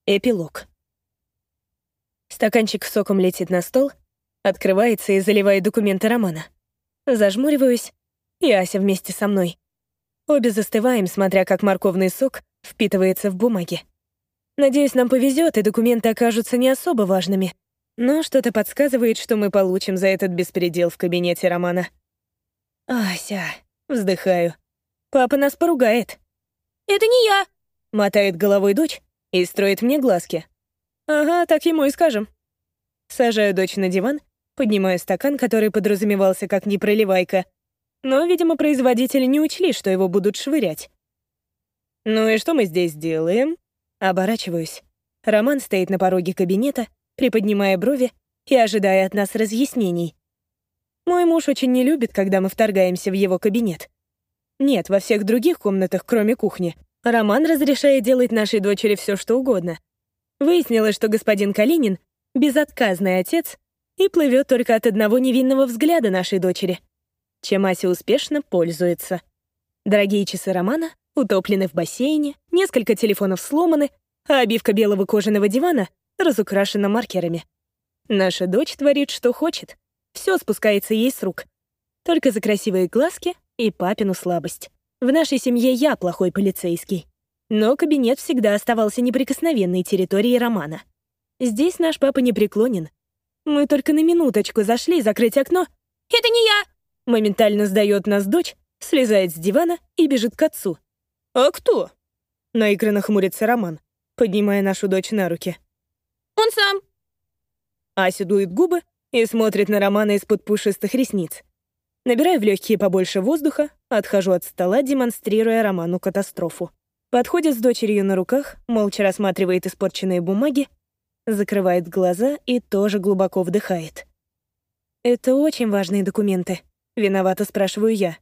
Эпилог. Стаканчик с соком летит на стол, открывается и заливает документы романа. Зажмуриваюсь, и Ася вместе со мной. Обе застываем, смотря как морковный сок впитывается в бумаги. Надеюсь, нам повезет, и документы окажутся не особо важными. Но что-то подсказывает, что мы получим за этот беспредел в кабинете романа. «Ася», — вздыхаю. «Папа нас поругает». «Это не я!» — мотает головой дочь и строит мне глазки. «Ага, так ему и скажем». Сажаю дочь на диван, поднимаю стакан, который подразумевался как непроливайка. Но, видимо, производители не учли, что его будут швырять. «Ну и что мы здесь делаем?» Оборачиваюсь. Роман стоит на пороге кабинета, приподнимая брови и ожидая от нас разъяснений. Мой муж очень не любит, когда мы вторгаемся в его кабинет. Нет, во всех других комнатах, кроме кухни, Роман разрешает делать нашей дочери все, что угодно. Выяснилось, что господин Калинин — безотказный отец и плывет только от одного невинного взгляда нашей дочери, чем Ася успешно пользуется. Дорогие часы Романа утоплены в бассейне, несколько телефонов сломаны, а обивка белого кожаного дивана разукрашена маркерами. Наша дочь творит, что хочет. Все спускается ей с рук. Только за красивые глазки и папину слабость. В нашей семье я плохой полицейский. Но кабинет всегда оставался неприкосновенной территорией Романа. Здесь наш папа непреклонен. Мы только на минуточку зашли закрыть окно. «Это не я!» Моментально сдает нас дочь, слезает с дивана и бежит к отцу. «А кто?» Наигранно хмурится Роман, поднимая нашу дочь на руки. «Он сам!» Ася дует губы и смотрит на Романа из-под пушистых ресниц. Набираю в легкие побольше воздуха, отхожу от стола, демонстрируя Роману катастрофу. Подходит с дочерью на руках, молча рассматривает испорченные бумаги, закрывает глаза и тоже глубоко вдыхает. «Это очень важные документы», — виновато спрашиваю я.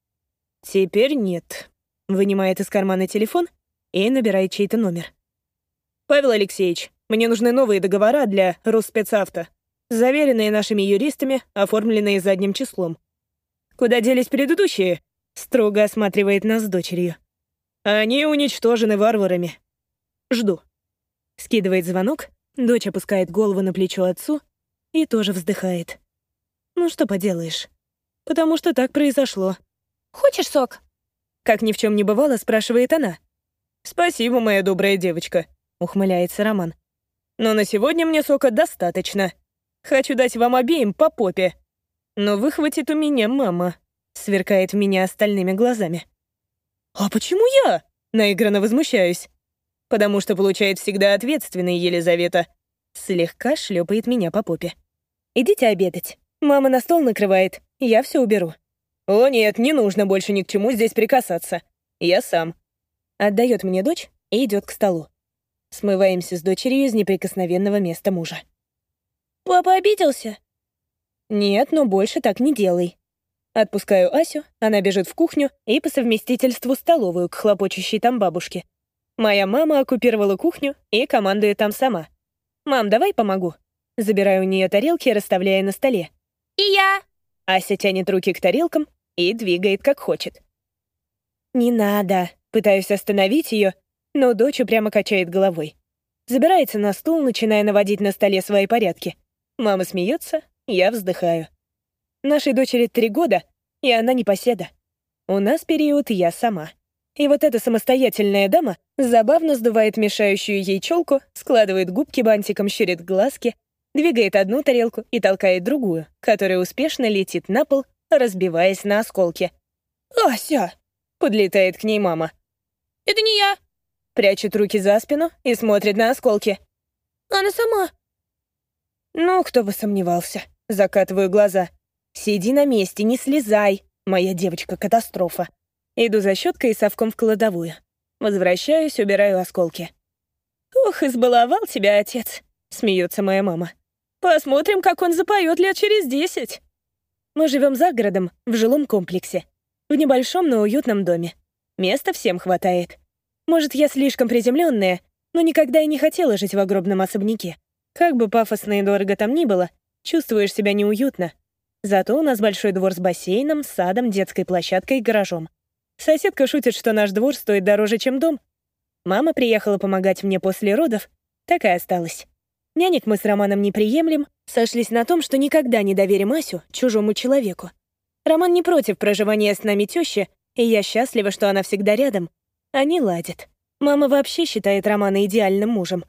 «Теперь нет», — вынимает из кармана телефон и набирает чей-то номер. «Павел Алексеевич, мне нужны новые договора для Росспецавто, заверенные нашими юристами, оформленные задним числом. Куда делись предыдущие?» — строго осматривает нас с дочерью. «Они уничтожены варварами. Жду». Скидывает звонок, дочь опускает голову на плечо отцу и тоже вздыхает. «Ну что поделаешь? Потому что так произошло». «Хочешь сок?» Как ни в чем не бывало, спрашивает она. «Спасибо, моя добрая девочка», — ухмыляется Роман. «Но на сегодня мне сока достаточно. Хочу дать вам обеим по попе. Но выхватит у меня мама», — сверкает в меня остальными глазами. «А почему я?» — наигранно возмущаюсь. «Потому что получает всегда ответственный Елизавета». Слегка шлепает меня по попе. «Идите обедать. Мама на стол накрывает, я все уберу». «О нет, не нужно больше ни к чему здесь прикасаться. Я сам». Отдает мне дочь и идет к столу. Смываемся с дочерью из неприкосновенного места мужа. «Папа обиделся?» «Нет, но больше так не делай». Отпускаю Асю, она бежит в кухню и по совместительству столовую к хлопочущей там бабушке. Моя мама оккупировала кухню и командует там сама. «Мам, давай помогу». Забираю у нее тарелки, расставляя на столе. «И я!» Ася тянет руки к тарелкам и двигает как хочет. «Не надо», пытаюсь остановить ее, но дочь упрямо качает головой. Забирается на стул, начиная наводить на столе свои порядки. Мама смеется, я вздыхаю. Нашей дочери 3 года, и она непоседа. У нас период «я сама». И вот эта самостоятельная дама забавно сдувает мешающую ей челку, складывает губки бантиком, щурит глазки, двигает одну тарелку и толкает другую, которая успешно летит на пол, разбиваясь на осколки. «Ася!» — подлетает к ней мама. «Это не я!» Прячет руки за спину и смотрит на осколки. «Она сама!» «Ну, кто бы сомневался!» — закатываю глаза. «Сиди на месте, не слезай, моя девочка-катастрофа». Иду за щеткой и совком в кладовую. Возвращаюсь, убираю осколки. «Ух, избаловал тебя отец!» — смеется моя мама. «Посмотрим, как он запоет лет через 10. Мы живем за городом, в жилом комплексе. В небольшом, но уютном доме. Места всем хватает. Может, я слишком приземленная, но никогда и не хотела жить в огромном особняке. Как бы пафосно и дорого там ни было, чувствуешь себя неуютно. Зато у нас большой двор с бассейном, садом, детской площадкой и гаражом. Соседка шутит, что наш двор стоит дороже, чем дом. Мама приехала помогать мне после родов, Так и осталось. Нянек мы с Романом не приемлем, сошлись на том, что никогда не доверим Асю чужому человеку. Роман не против проживания с нами тещи, и я счастлива, что она всегда рядом. Они ладят. Мама вообще считает Романа идеальным мужем.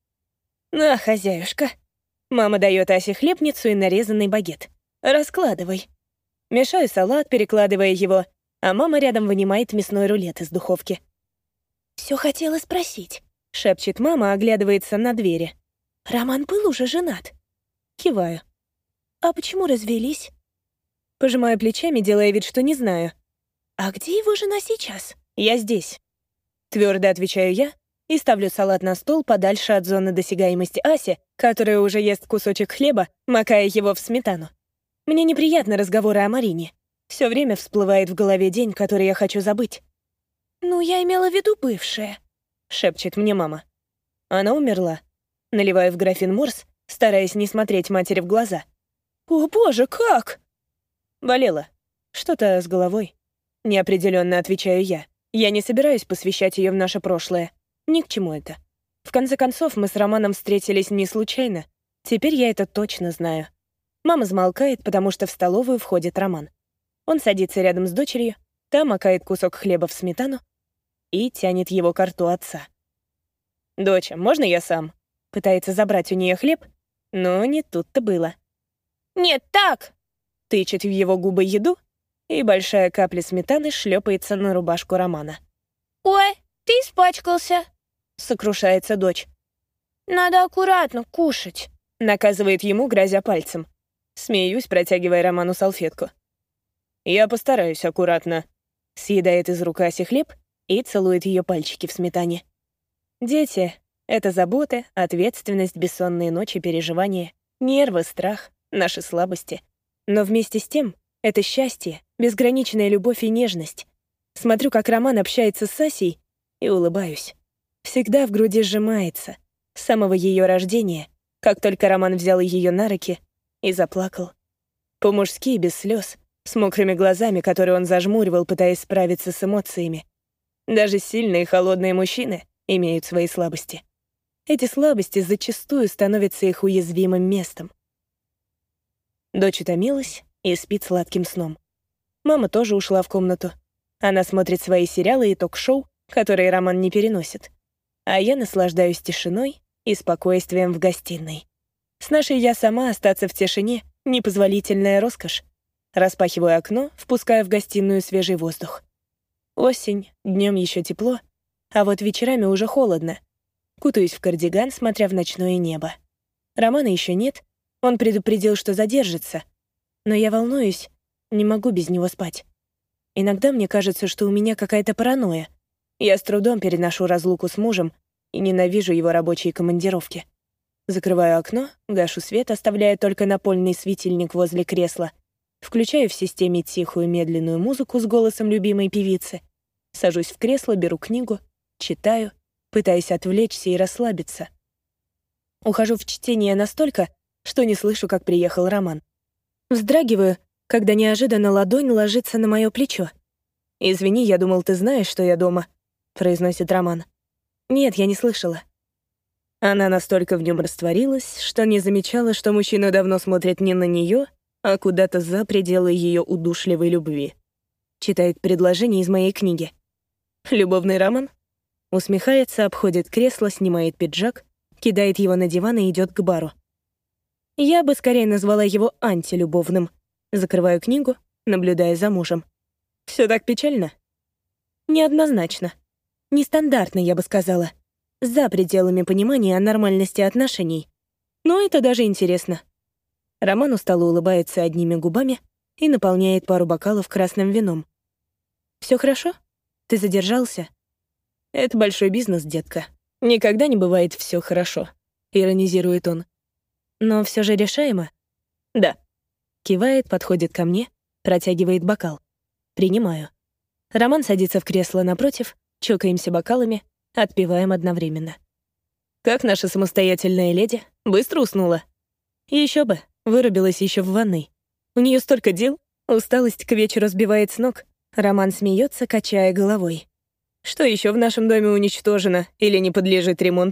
«На, хозяюшка». Мама дает Асе хлебницу и нарезанный багет. «Раскладывай». Мешаю салат, перекладывая его, а мама рядом вынимает мясной рулет из духовки. «Все хотела спросить», — шепчет мама, оглядывается на двери. «Роман был уже женат?» Киваю. «А почему развелись?» Пожимаю плечами, делая вид, что не знаю. «А где его жена сейчас?» «Я здесь». Твердо отвечаю я и ставлю салат на стол подальше от зоны досягаемости Аси, которая уже ест кусочек хлеба, макая его в сметану. Мне неприятны разговоры о Марине. Все время всплывает в голове день, который я хочу забыть. «Ну, я имела в виду бывшая», — шепчет мне мама. Она умерла. Наливаю в графин морс, стараясь не смотреть матери в глаза. «О, боже, как?» Болела. Что-то с головой. Неопределенно отвечаю я. Я не собираюсь посвящать ее в наше прошлое. Ни к чему это. В конце концов, мы с Романом встретились не случайно. Теперь я это точно знаю. Мама замолкает, потому что в столовую входит Роман. Он садится рядом с дочерью, та макает кусок хлеба в сметану и тянет его ко рту отца. «Доча, можно я сам?» Пытается забрать у нее хлеб, но не тут-то было. «Нет, так!» Тычет в его губы еду, и большая капля сметаны шлепается на рубашку Романа. «Ой, ты испачкался!» — сокрушается дочь. «Надо аккуратно кушать», — наказывает ему, грозя пальцем. Смеюсь, протягивая Роману салфетку. «Я постараюсь аккуратно», — съедает из рук Аси хлеб и целует ее пальчики в сметане. Дети — это заботы, ответственность, бессонные ночи, переживания, нервы, страх, наши слабости. Но вместе с тем это счастье, безграничная любовь и нежность. Смотрю, как Роман общается с Асей, и улыбаюсь. Всегда в груди сжимается. С самого ее рождения, как только Роман взял ее на руки и заплакал. По-мужски, без слез, с мокрыми глазами, которые он зажмуривал, пытаясь справиться с эмоциями. Даже сильные и холодные мужчины имеют свои слабости. Эти слабости зачастую становятся их уязвимым местом. Дочь утомилась и спит сладким сном. Мама тоже ушла в комнату. Она смотрит свои сериалы и ток-шоу, которые Роман не переносит. А я наслаждаюсь тишиной и спокойствием в гостиной. С нашей я сама остаться в тишине — непозволительная роскошь. Распахиваю окно, впуская в гостиную свежий воздух. Осень, днем еще тепло, а вот вечерами уже холодно. Кутаюсь в кардиган, смотря в ночное небо. Романа еще нет, он предупредил, что задержится. Но я волнуюсь, не могу без него спать. Иногда мне кажется, что у меня какая-то паранойя. Я с трудом переношу разлуку с мужем и ненавижу его рабочие командировки. Закрываю окно, гашу свет, оставляя только напольный светильник возле кресла. Включаю в системе тихую медленную музыку с голосом любимой певицы. Сажусь в кресло, беру книгу, читаю, пытаясь отвлечься и расслабиться. Ухожу в чтение настолько, что не слышу, как приехал Роман. Вздрагиваю, когда неожиданно ладонь ложится на мое плечо. «Извини, я думал, ты знаешь, что я дома», — произносит Роман. «Нет, я не слышала». Она настолько в нем растворилась, что не замечала, что мужчина давно смотрит не на нее, а куда-то за пределы ее удушливой любви. Читает предложение из моей книги. «Любовный роман?» Усмехается, обходит кресло, снимает пиджак, кидает его на диван и идет к бару. Я бы скорее назвала его антилюбовным. Закрываю книгу, наблюдая за мужем. Все так печально? Неоднозначно. Нестандартно, я бы сказала. За пределами понимания о нормальности отношений. Но это даже интересно. Роман устало улыбается одними губами и наполняет пару бокалов красным вином. Все хорошо? Ты задержался? Это большой бизнес, детка. Никогда не бывает все хорошо, иронизирует он. Но все же решаемо? Да. Кивает, подходит ко мне, протягивает бокал. Принимаю. Роман садится в кресло напротив, чокаемся бокалами, отпиваем одновременно. Как наша самостоятельная леди? Быстро уснула? Еще бы, вырубилась еще в ванной. У нее столько дел, усталость к вечеру сбивает с ног. Роман смеется, качая головой. Что еще в нашем доме уничтожено или не подлежит ремонту?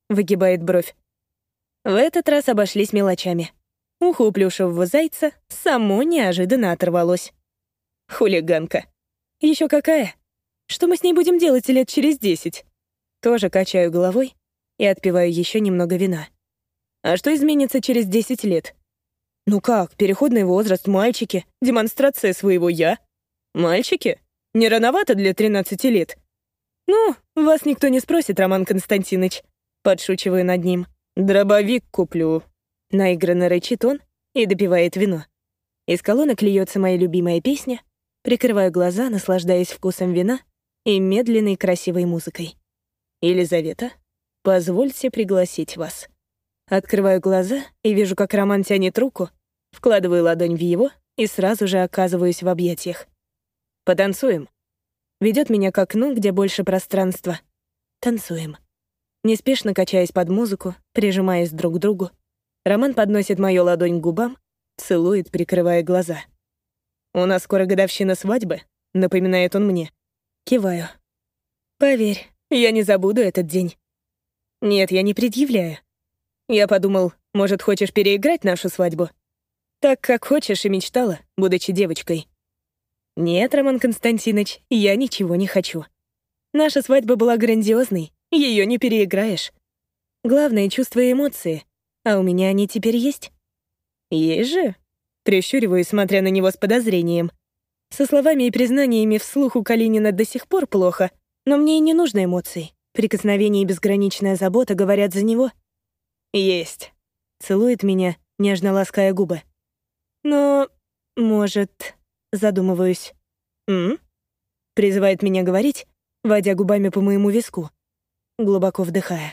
— выгибает бровь. В этот раз обошлись мелочами. Ухо у плюшевого зайца само неожиданно оторвалось. Хулиганка. Еще какая? Что мы с ней будем делать лет через 10? Тоже качаю головой и отпиваю еще немного вина. А что изменится через 10 лет? Ну как, переходный возраст, мальчики, демонстрация своего «я». Мальчики? Не рановато для 13 лет? Ну, вас никто не спросит, Роман Константинович. Подшучиваю над ним. Дробовик куплю. Наигранно рычит он и допивает вино. Из колонок льется моя любимая песня. Прикрываю глаза, наслаждаясь вкусом вина и медленной красивой музыкой. Елизавета, позвольте пригласить вас. Открываю глаза и вижу, как Роман тянет руку, вкладываю ладонь в его и сразу же оказываюсь в объятиях. Потанцуем. Ведет меня к окну, где больше пространства. Танцуем. Неспешно качаясь под музыку, прижимаясь друг к другу, Роман подносит мою ладонь к губам, целует, прикрывая глаза. «У нас скоро годовщина свадьбы», — напоминает он мне. Киваю. «Поверь, я не забуду этот день». «Нет, я не предъявляю. Я подумал, может, хочешь переиграть нашу свадьбу? Так, как хочешь и мечтала, будучи девочкой». «Нет, Роман Константинович, я ничего не хочу. Наша свадьба была грандиозной, ее не переиграешь. Главное — чувства и эмоции, а у меня они теперь есть». «Есть же?» Прищуриваюсь, смотря на него с подозрением. Со словами и признаниями вслух у Калинина до сих пор плохо, но мне и не нужно эмоций. Прикосновение и безграничная забота говорят за него. «Есть». Целует меня, нежно лаская губы. «Но, может...» Задумываюсь. «М?» Призывает меня говорить, водя губами по моему виску, глубоко вдыхая.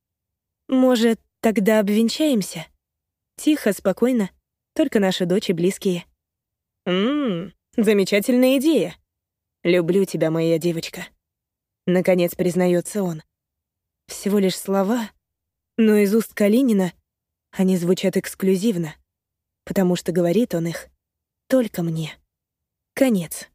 «Может, тогда обвенчаемся? Тихо, спокойно, только наши дочь и близкие». Замечательная идея. Люблю тебя, моя девочка». Наконец признается он. Всего лишь слова, но из уст Калинина они звучат эксклюзивно, потому что говорит он их только мне. Конец.